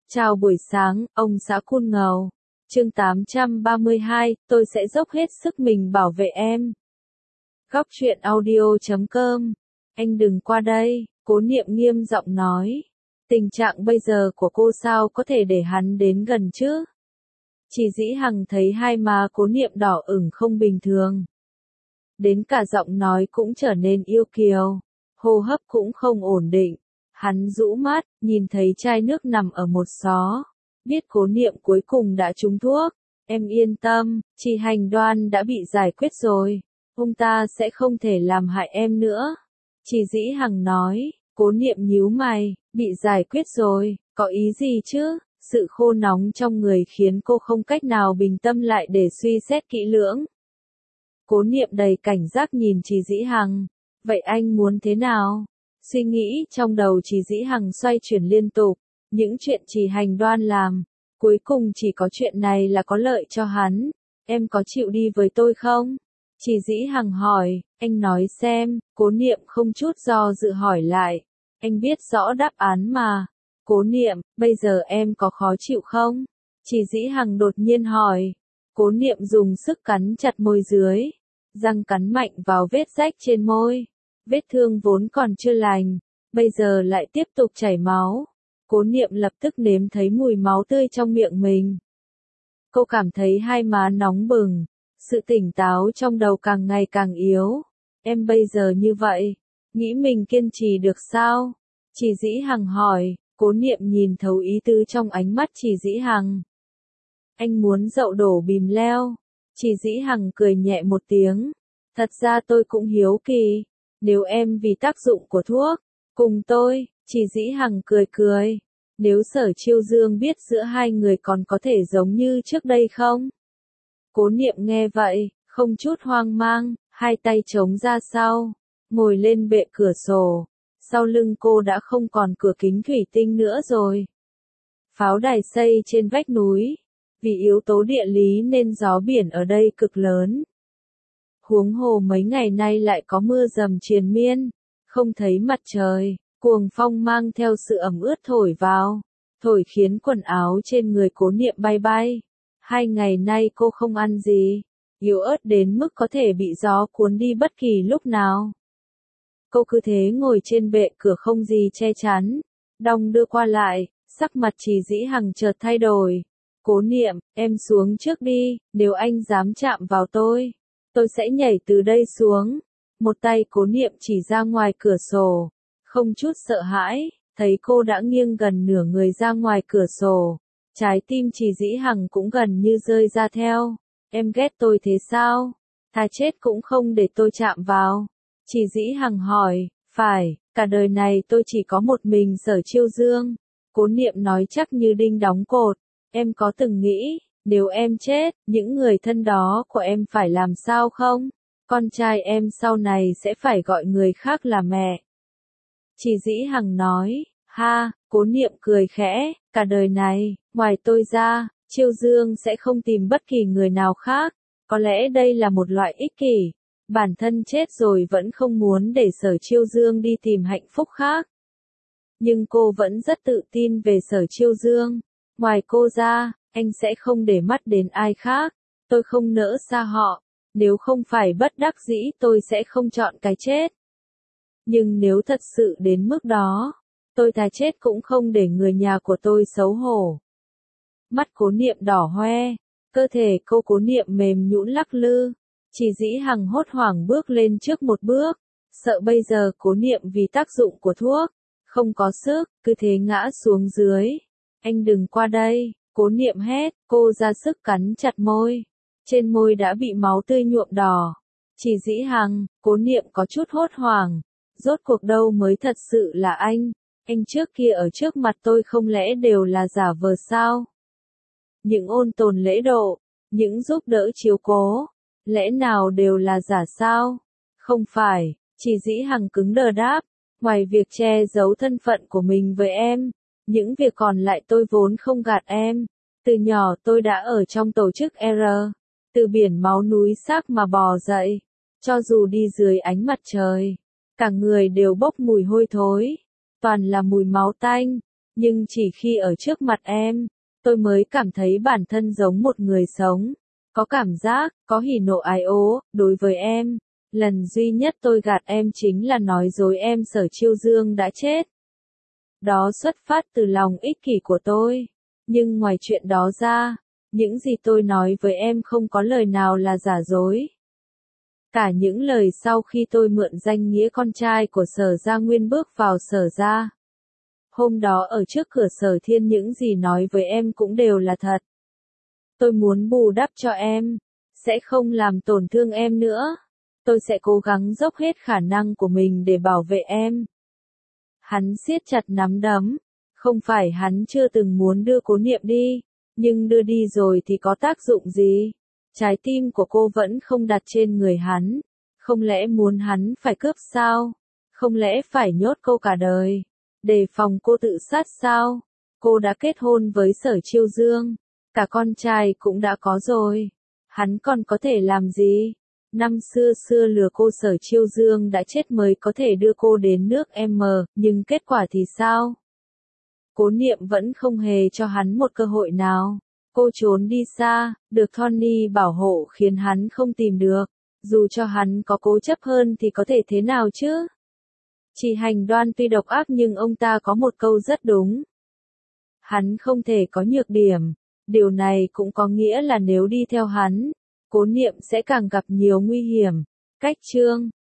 Chào buổi sáng, ông xã Kun Ngầu. Chương 832, tôi sẽ dốc hết sức mình bảo vệ em. Góc truyện audio.com. Anh đừng qua đây, Cố Niệm nghiêm giọng nói. Tình trạng bây giờ của cô sao có thể để hắn đến gần chứ? Chỉ Dĩ Hằng thấy hai má Cố Niệm đỏ ửng không bình thường. Đến cả giọng nói cũng trở nên yêu kiều, hô hấp cũng không ổn định. Hắn rũ mắt, nhìn thấy chai nước nằm ở một xó. Biết Cố Niệm cuối cùng đã trúng thuốc. Em yên tâm, chị Hành Đoan đã bị giải quyết rồi. Ông ta sẽ không thể làm hại em nữa. Chỉ Dĩ Hằng nói. Cố Niệm nhíu mày, bị giải quyết rồi, có ý gì chứ? Sự khô nóng trong người khiến cô không cách nào bình tâm lại để suy xét kỹ lưỡng. Cố Niệm đầy cảnh giác nhìn Chỉ Dĩ Hằng. Vậy anh muốn thế nào? Suy nghĩ trong đầu Chỉ Dĩ Hằng xoay chuyển liên tục. Những chuyện Chỉ Hành Đoan làm, cuối cùng chỉ có chuyện này là có lợi cho hắn. Em có chịu đi với tôi không? Chỉ Dĩ Hằng hỏi. Anh nói xem. Cố Niệm không chút do dự hỏi lại. Anh biết rõ đáp án mà. Cố Niệm, bây giờ em có khó chịu không? Chỉ Dĩ Hằng đột nhiên hỏi. Cố Niệm dùng sức cắn chặt môi dưới. Răng cắn mạnh vào vết rách trên môi. Vết thương vốn còn chưa lành, bây giờ lại tiếp tục chảy máu. Cố Niệm lập tức nếm thấy mùi máu tươi trong miệng mình. Cô cảm thấy hai má nóng bừng, sự tỉnh táo trong đầu càng ngày càng yếu. Em bây giờ như vậy, nghĩ mình kiên trì được sao? Chỉ Dĩ Hằng hỏi. Cố Niệm nhìn thấu ý tứ trong ánh mắt Chỉ Dĩ Hằng. Anh muốn dậu đổ bìm leo. Chỉ Dĩ Hằng cười nhẹ một tiếng. Thật ra tôi cũng hiếu kỳ. Nếu em vì tác dụng của thuốc, cùng tôi, Chỉ Dĩ Hằng cười cười. Nếu Sở Chiêu Dương biết giữa hai người còn có thể giống như trước đây không? Cố Niệm nghe vậy, không chút hoang mang, hai tay chống ra sau, ngồi lên bệ cửa sổ. Sau lưng cô đã không còn cửa kính thủy tinh nữa rồi. Pháo đài xây trên vách núi. Vì yếu tố địa lý nên gió biển ở đây cực lớn. Huống hồ mấy ngày nay lại có mưa dầm triền miên, không thấy mặt trời, cuồng phong mang theo sự ẩm ướt thổi vào, thổi khiến quần áo trên người Cố Niệm bay bay. 2 ngày nay cô không ăn gì, yếu ớt đến mức có thể bị gió cuốn đi bất kỳ lúc nào. Cô cứ thế ngồi trên bệ cửa không gì che chắn, đong đưa qua lại, sắc mặt Chỉ Dĩ Hằng chợt thay đổi. Cố Niệm, em xuống trước đi, nếu anh dám chạm vào tôi sẽ nhảy từ đây xuống. Một tay Cố Niệm chỉ ra ngoài cửa sổ, không chút sợ hãi, thấy cô đã nghiêng gần nửa người ra ngoài cửa sổ. Trái tim Chỉ Dĩ Hằng cũng gần như rơi ra theo. Em ghét tôi thế sao? Thà chết cũng không để tôi chạm vào. Chỉ Dĩ Hằng hỏi. Phải, cả đời này tôi chỉ có một mình Sở Chiêu Dương. Cố Niệm nói chắc như đinh đóng cột. Em có từng nghĩ, nếu em chết, những người thân đó của em phải làm sao không? Con trai em sau này sẽ phải gọi người khác là mẹ. Chỉ Dĩ Hằng nói. Ha, Cố Niệm cười khẽ. Cả đời này, ngoài tôi ra, Chiêu Dương sẽ không tìm bất kỳ người nào khác. Có lẽ đây là một loại ích kỷ. Bản thân chết rồi vẫn không muốn để Sở Chiêu Dương đi tìm hạnh phúc khác. Nhưng cô vẫn rất tự tin về Sở Chiêu Dương. Ngoài cô ra, anh sẽ không để mắt đến ai khác. Tôi không nỡ xa họ. Nếu không phải bất đắc dĩ tôi sẽ không chọn cái chết. Nhưng nếu thật sự đến mức đó, tôi thà chết cũng không để người nhà của tôi xấu hổ. Mắt Cố Niệm đỏ hoe, cơ thể cô Cố Niệm mềm nhũn lắc lư. Chỉ Dĩ Hằng hốt hoảng bước lên trước một bước, sợ bây giờ Cố Niệm vì tác dụng của thuốc, không có sức, cứ thế ngã xuống dưới. Anh đừng qua đây, Cố Niệm hét, cô ra sức cắn chặt môi. Trên môi đã bị máu tươi nhuộm đỏ. Chỉ Dĩ Hằng, Cố Niệm có chút hốt hoảng. Rốt cuộc đâu mới thật sự là anh? Anh trước kia ở trước mặt tôi không lẽ đều là giả vờ sao? Những ôn tồn lễ độ, những giúp đỡ chiếu cố, lẽ nào đều là giả sao? Không phải, Chỉ Dĩ Hằng cứng đờ đáp. Ngoài việc che giấu thân phận của mình với em, những việc còn lại tôi vốn không gạt em. Từ nhỏ tôi đã ở trong tổ chức R. Từ biển máu núi xác mà bò dậy. Cho dù đi dưới ánh mặt trời, cả người đều bốc mùi hôi thối. Toàn là mùi máu tanh. Nhưng chỉ khi ở trước mặt em, tôi mới cảm thấy bản thân giống một người sống. Có cảm giác, có hỉ nộ ái ố, đối với em. Lần duy nhất tôi gạt em chính là nói dối em Sở Chiêu Dương đã chết. Đó xuất phát từ lòng ích kỷ của tôi. Nhưng ngoài chuyện đó ra, những gì tôi nói với em không có lời nào là giả dối. Cả những lời sau khi tôi mượn danh nghĩa con trai của Sở Gia Nguyên bước vào Sở Gia. Hôm đó ở trước cửa Sở Thiên những gì nói với em cũng đều là thật. Tôi muốn bù đắp cho em, sẽ không làm tổn thương em nữa. Tôi sẽ cố gắng dốc hết khả năng của mình để bảo vệ em. Hắn siết chặt nắm đấm. Không phải hắn chưa từng muốn đưa Cố Niệm đi, nhưng đưa đi rồi thì có tác dụng gì? Trái tim của cô vẫn không đặt trên người hắn. Không lẽ muốn hắn phải cướp sao? Không lẽ phải nhốt cô cả đời? Đề phòng cô tự sát sao? Cô đã kết hôn với Sở Chiêu Dương. Cả con trai cũng đã có rồi. Hắn còn có thể làm gì? Năm xưa lừa cô Sở Chiêu Dương đã chết mới có thể đưa cô đến nước M, nhưng kết quả thì sao? Cố Niệm vẫn không hề cho hắn một cơ hội nào. Cô trốn đi xa, được Tony bảo hộ khiến hắn không tìm được. Dù cho hắn có cố chấp hơn thì có thể thế nào chứ? Chỉ Hành Đoan tuy độc ác nhưng ông ta có một câu rất đúng. Hắn không thể có nhược điểm. Điều này cũng có nghĩa là nếu đi theo hắn, Cố Niệm sẽ càng gặp nhiều nguy hiểm. Cách chương